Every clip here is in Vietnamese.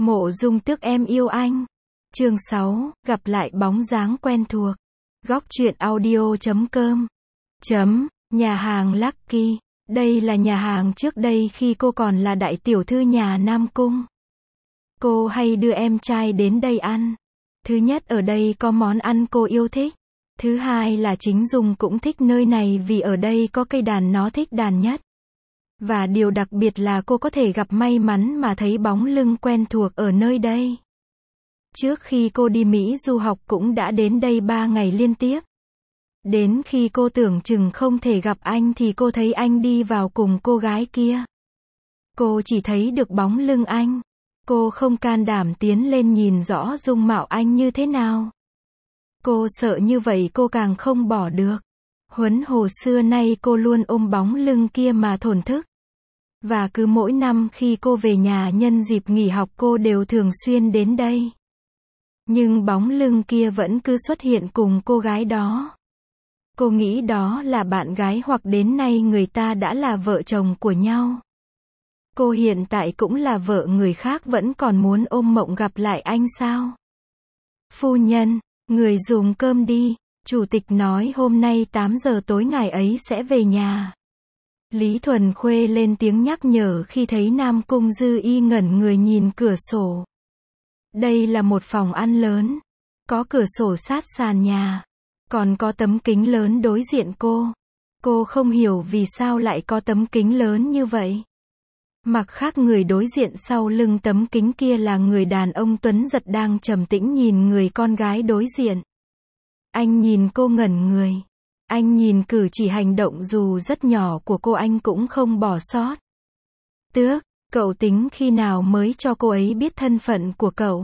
Mộ Dung Tước em yêu anh. Chương 6, gặp lại bóng dáng quen thuộc. Góc truyện audio.com. Nhà hàng Lucky. Đây là nhà hàng trước đây khi cô còn là đại tiểu thư nhà Nam Cung. Cô hay đưa em trai đến đây ăn. Thứ nhất, ở đây có món ăn cô yêu thích. Thứ hai là chính Dung cũng thích nơi này vì ở đây có cây đàn nó thích đàn nhất. Và điều đặc biệt là cô có thể gặp may mắn mà thấy bóng lưng quen thuộc ở nơi đây. Trước khi cô đi Mỹ du học cũng đã đến đây 3 ngày liên tiếp. Đến khi cô tưởng chừng không thể gặp anh thì cô thấy anh đi vào cùng cô gái kia. Cô chỉ thấy được bóng lưng anh. Cô không can đảm tiến lên nhìn rõ dung mạo anh như thế nào. Cô sợ như vậy cô càng không bỏ được. Huống hồ xưa nay cô luôn ôm bóng lưng kia mà thổn thức. Và cứ mỗi năm khi cô về nhà nhân dịp nghỉ học cô đều thường xuyên đến đây. Nhưng bóng lưng kia vẫn cứ xuất hiện cùng cô gái đó. Cô nghĩ đó là bạn gái hoặc đến nay người ta đã là vợ chồng của nhau. Cô hiện tại cũng là vợ người khác vẫn còn muốn ôm mộng gặp lại anh sao? Phu nhân, người dùng cơm đi. Chủ tịch nói hôm nay 8 giờ tối ngài ấy sẽ về nhà. Lý Thuần Khuê lên tiếng nhắc nhở khi thấy Nam Cung Dư Y ngẩn người nhìn cửa sổ. Đây là một phòng ăn lớn. Có cửa sổ sát sàn nhà. Còn có tấm kính lớn đối diện cô. Cô không hiểu vì sao lại có tấm kính lớn như vậy. Mặt khác người đối diện sau lưng tấm kính kia là người đàn ông tuấn giật đang trầm tĩnh nhìn người con gái đối diện. Anh nhìn cô ngẩn người. Anh nhìn cử chỉ hành động dù rất nhỏ của cô anh cũng không bỏ sót. Tước, cậu tính khi nào mới cho cô ấy biết thân phận của cậu?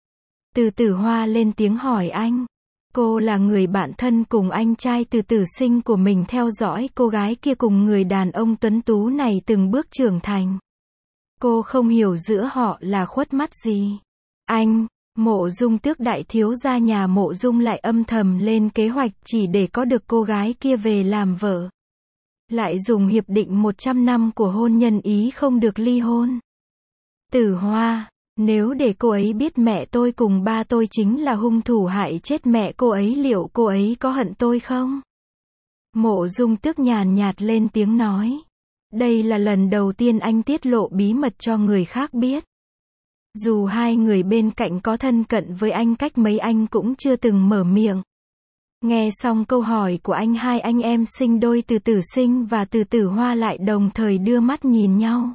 Từ Tử Hoa lên tiếng hỏi anh. Cô là người bạn thân cùng anh trai Từ Tử Sinh của mình theo dõi cô gái kia cùng người đàn ông tuấn tú này từng bước trưởng thành. Cô không hiểu giữa họ là khuất mắt gì. Anh, Mộ Dung Tước đại thiếu gia nhà Mộ Dung lại âm thầm lên kế hoạch chỉ để có được cô gái kia về làm vợ. Lại dùng hiệp định 100 năm của hôn nhân ý không được ly hôn. Tử Hoa, nếu để cô ấy biết mẹ tôi cùng ba tôi chính là hung thủ hại chết mẹ cô ấy liệu cô ấy có hận tôi không? Mộ Dung Tước nhàn nhạt lên tiếng nói. Đây là lần đầu tiên anh tiết lộ bí mật cho người khác biết. Dù hai người bên cạnh có thân cận với anh cách mấy anh cũng chưa từng mở miệng. Nghe xong câu hỏi của anh hai anh em sinh đôi Từ Tử Sinh và Từ Tử Hoa lại đồng thời đưa mắt nhìn nhau.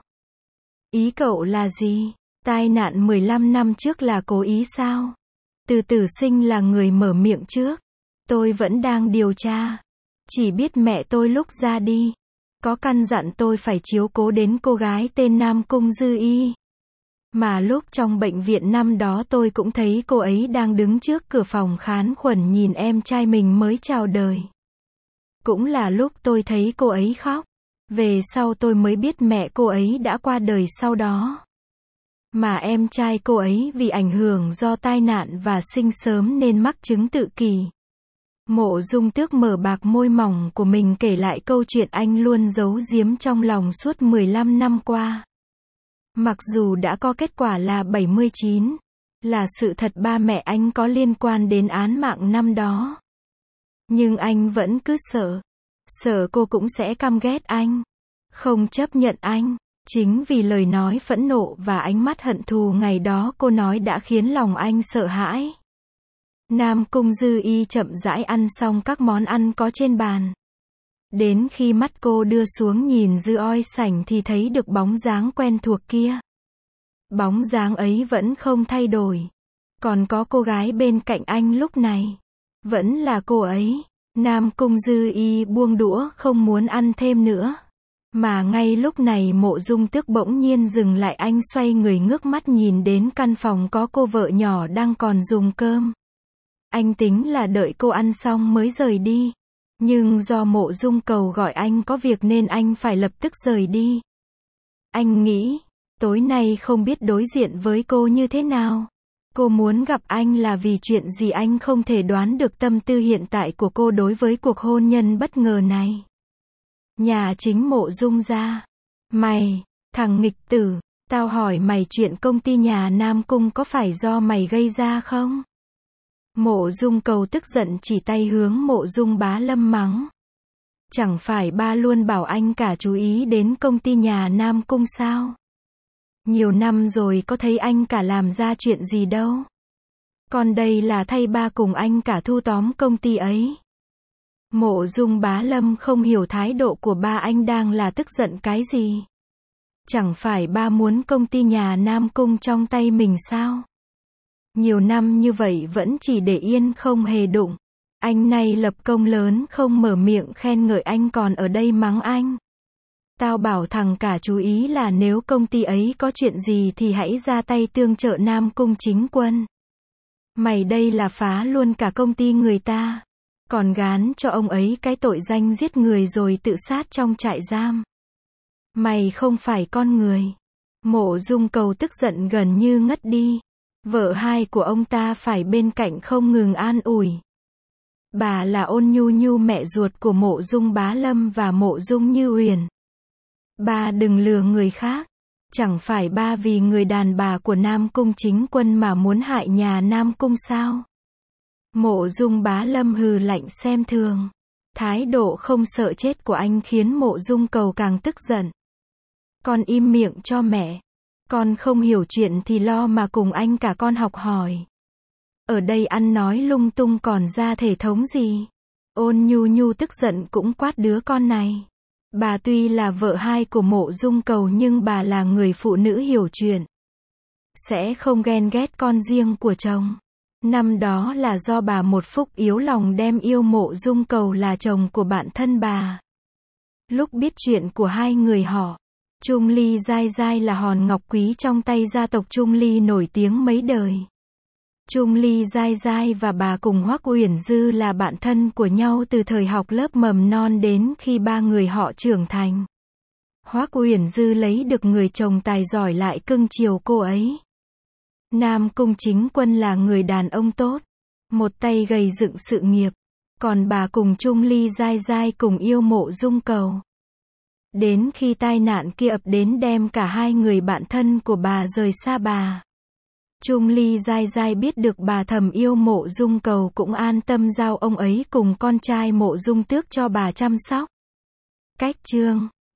Ý cậu là gì? Tai nạn 15 năm trước là cố ý sao? Từ Tử Sinh là người mở miệng trước. Tôi vẫn đang điều tra. Chỉ biết mẹ tôi lúc ra đi có căn dặn tôi phải chiếu cố đến cô gái tên Nam Cung Dư Y. Mà lúc trong bệnh viện năm đó tôi cũng thấy cô ấy đang đứng trước cửa phòng khán khuẩn nhìn em trai mình mới chào đời. Cũng là lúc tôi thấy cô ấy khóc. Về sau tôi mới biết mẹ cô ấy đã qua đời sau đó. Mà em trai cô ấy vì ảnh hưởng do tai nạn và sinh sớm nên mắc chứng tự kỷ. Mộ Dung Tước mở bạc môi mỏng của mình kể lại câu chuyện anh luôn giấu giếm trong lòng suốt 15 năm qua. Mặc dù đã có kết quả là 79, là sự thật ba mẹ anh có liên quan đến án mạng năm đó. Nhưng anh vẫn cứ sợ cô cũng sẽ căm ghét anh, không chấp nhận anh. Chính vì lời nói phẫn nộ và ánh mắt hận thù ngày đó cô nói đã khiến lòng anh sợ hãi. Nam Cung Dư Y chậm rãi ăn xong các món ăn có trên bàn. Đến khi mắt cô đưa xuống nhìn dư oi sảnh thì thấy được bóng dáng quen thuộc kia. Bóng dáng ấy vẫn không thay đổi. Còn có cô gái bên cạnh anh lúc này. Vẫn là cô ấy. Nam Cung Dư Y buông đũa không muốn ăn thêm nữa. Mà ngay lúc này Mộ Dung Tước bỗng nhiên dừng lại anh xoay người ngước mắt nhìn đến căn phòng có cô vợ nhỏ đang còn dùng cơm. Anh tính là đợi cô ăn xong mới rời đi. Nhưng do Mộ Dung cầu gọi anh có việc nên anh phải lập tức rời đi. Anh nghĩ, tối nay không biết đối diện với cô như thế nào. Cô muốn gặp anh là vì chuyện gì anh không thể đoán được tâm tư hiện tại của cô đối với cuộc hôn nhân bất ngờ này. Nhà chính Mộ Dung gia. Mày, thằng nghịch tử, Tao hỏi mày chuyện công ty nhà Nam Cung có phải do mày gây ra không? Mộ Dung Cầu tức giận chỉ tay hướng Mộ Dung Bá Lâm mắng. Chẳng phải ba luôn bảo anh cả chú ý đến công ty nhà Nam Cung sao? Nhiều năm rồi có thấy anh cả làm ra chuyện gì đâu. Còn đây là thay ba cùng anh cả thu tóm công ty ấy. Mộ Dung Bá Lâm không hiểu thái độ của ba anh đang là tức giận cái gì. Chẳng phải ba muốn công ty nhà Nam Cung trong tay mình sao? Nhiều năm như vậy vẫn chỉ để yên không hề đụng. Anh này lập công lớn không mở miệng khen ngợi anh còn ở đây mắng anh. Tao bảo thằng cả chú ý là nếu công ty ấy có chuyện gì thì hãy ra tay tương trợ Nam Cung chính quân. Mày đây là phá luôn cả công ty người ta. Còn gán cho ông ấy cái tội danh giết người rồi tự sát trong trại giam. Mày không phải con người. Mộ Dung Cầu tức giận gần như ngất đi. Vợ hai của ông ta phải bên cạnh không ngừng an ủi. Bà là Ôn Nhu Nhu mẹ ruột của Mộ Dung Bá Lâm và Mộ Dung Như Uyển. Ba đừng lừa người khác. Chẳng phải ba vì người đàn bà của Nam Cung chính quân mà muốn hại nhà Nam Cung sao? Mộ Dung Bá Lâm hừ lạnh xem thường. Thái độ không sợ chết của anh khiến Mộ Dung Cầu càng tức giận. Con im miệng cho mẹ. Con không hiểu chuyện thì lo mà cùng anh cả con học hỏi. Ở đây ăn nói lung tung còn ra thể thống gì? Ôn Nhu Nhu tức giận cũng quát đứa con này. Bà tuy là vợ hai của Mộ Dung Cầu nhưng bà là người phụ nữ hiểu chuyện. Sẽ không ghen ghét con riêng của chồng. Năm đó là do bà một phúc yếu lòng đem yêu Mộ Dung Cầu là chồng của bạn thân bà. Lúc biết chuyện của hai người họ, Trung Ly Giai Giai là hòn ngọc quý trong tay gia tộc Trung Ly nổi tiếng mấy đời. Trung Ly Giai Giai và bà cùng Hoắc Uyển Dư là bạn thân của nhau từ thời học lớp mầm non đến khi ba người họ trưởng thành. Hoắc Uyển Dư lấy được người chồng tài giỏi lại cưng chiều cô ấy. Nam Cung chính quân là người đàn ông tốt, một tay gầy dựng sự nghiệp, còn bà cùng Trung Ly Giai Giai cùng yêu Mộ Dung Cầu. Đến khi tai nạn kia ập đến đem cả hai người bạn thân của bà rời xa bà. Trung Ly Giai Giai biết được bà thầm yêu Mộ Dung Cầu cũng an tâm giao ông ấy cùng con trai Mộ Dung Tước cho bà chăm sóc. Cách chương